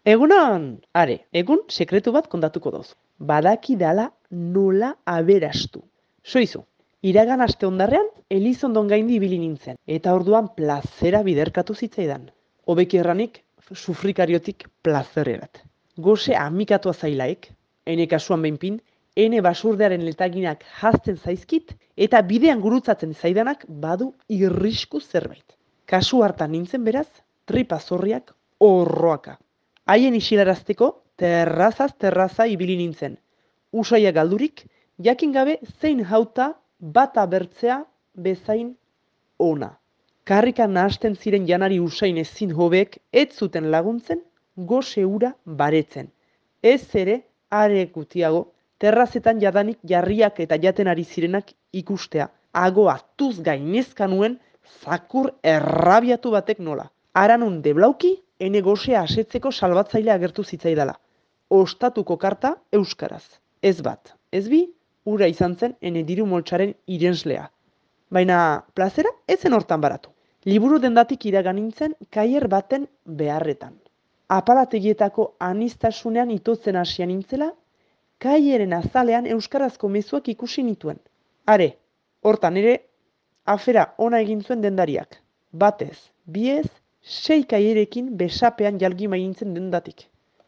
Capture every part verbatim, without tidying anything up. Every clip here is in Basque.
Egunon, are, egun sekretu bat kontatuko dozu. Badaki dala nola aberastu. Soizu, iragan aste ondarrean Elizondon gaindi ibili nintzen, eta orduan plazera biderkatu zitzaidan. Hobeki erranik, sufrikariotik plazererat. Goze amikatua zailaek, ene kasuan behinpin, ene basurdearen letaginak hazten zaizkit, eta bidean gurutzatzen zaidanak badu irrisku zerbait. Kasu hartan nintzen beraz, tripa zorriak horroaka. Haien isilarazteko terrazaz terraza ibili nintzen. Usaia galdurik, jakin gabe zein jauta bata bertzea bezain ona. Karrikan nahasten ziren janari usain ezin hobeek ez zuten laguntzen goze ura baretzen. Ez ere, are gutiago, terrazetan jadanik jarriak eta jaten ari zirenak ikustea. Agoa tuz gainezka nuen zakur errabiatu batek nola. Aranun deblauki, ene gozea asetzeko salbatzailea agertu zitzaidala. Ostatuko karta euskaraz. Ez bat, ez bi, ura izan zen ene diru moltsaren irenslea. Baina plazera ez zen hortan baratu. Liburu dendatik iragan nintzen kaier baten beharretan. Apalategietako anistasunean itotzen hasia nintzela, kaieren azalean euskarazko mezuak ikusi nituen. Are, hortan ere, afera ona egin zuen dendariak. Batez, biez, sei kaierekin besapean jalgima egintzen dendatik.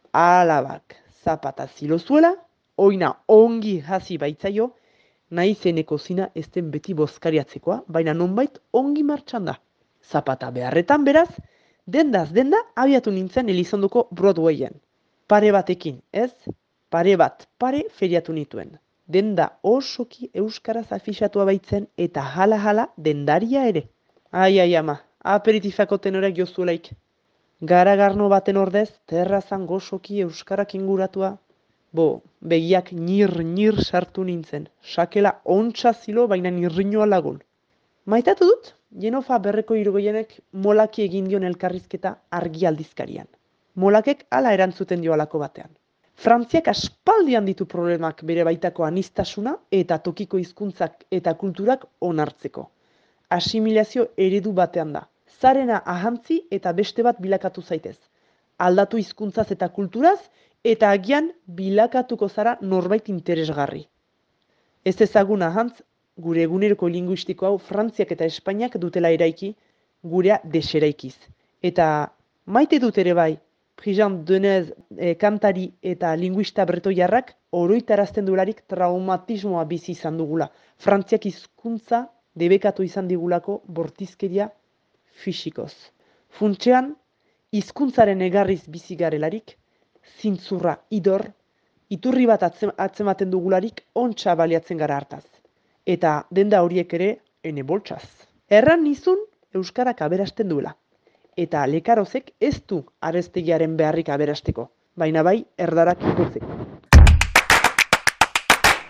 Alabak zapata zilozuela, oina ongi hasi baitzaio, nahi zeneko zina ez den beti bozkariatzekoa, baina nonbait ongi martxan da. Zapata beharretan beraz, dendaz denda abiatu nintzen Elizondoko Broadwayen. Pare batekin, ez? Pare bat, pare feriatu nituen. Denda osoki euskaraz afixatua baitzen eta hala-hala dendaria ere. Ai, ai, ama, aperitifako tenoreak jozuelaik. Garagarno baten ordez, terrazan gozoki euskarak inguratua. Bo, begiak nir-nir sartu nintzen. Sakela ontsa zilo baina nirriñoa lagun. Maitatu dut, Jenofa berreko hirugoienek molaki egin dion elkarrizketa argi aldizkarian. Molakek hala erantzuten dio halako batean. Frantziak aspaldian ditu problemak bere baitako anistasuna eta tokiko hizkuntzak eta kulturak onartzeko. Asimilazio eredu batean da. Zarena ahantzi eta beste bat bilakatu zaitez. Aldatu hizkuntzaz eta kulturaz eta agian bilakatuko zara norbait interesgarri. Ez ezagun ahantz, gure eguneroko linguistiko hau Frantziak eta Espainiak dutela eraiki, gurea deseraikiz. Eta maite dut ere bai, Prigent Denez e, kantari eta linguista bretoiarrak oroitarazten dularik traumatismoa bizi izan dugula. Frantziak hizkuntza debekatu izan digulako bortizkeria fisikoz. Funtsean, hizkuntzaren egarriz bizi garelarik, zintzurra idor, iturri bat atzematen dugularik ontsa baliatzen gara hartaz. Eta denda horiek ere ene boltsaz. Erran nizun euskarak aberasten duela. Eta lekarozek ez du areztegiaren beharrik aberasteko, baina bai erdarak ikotzeko.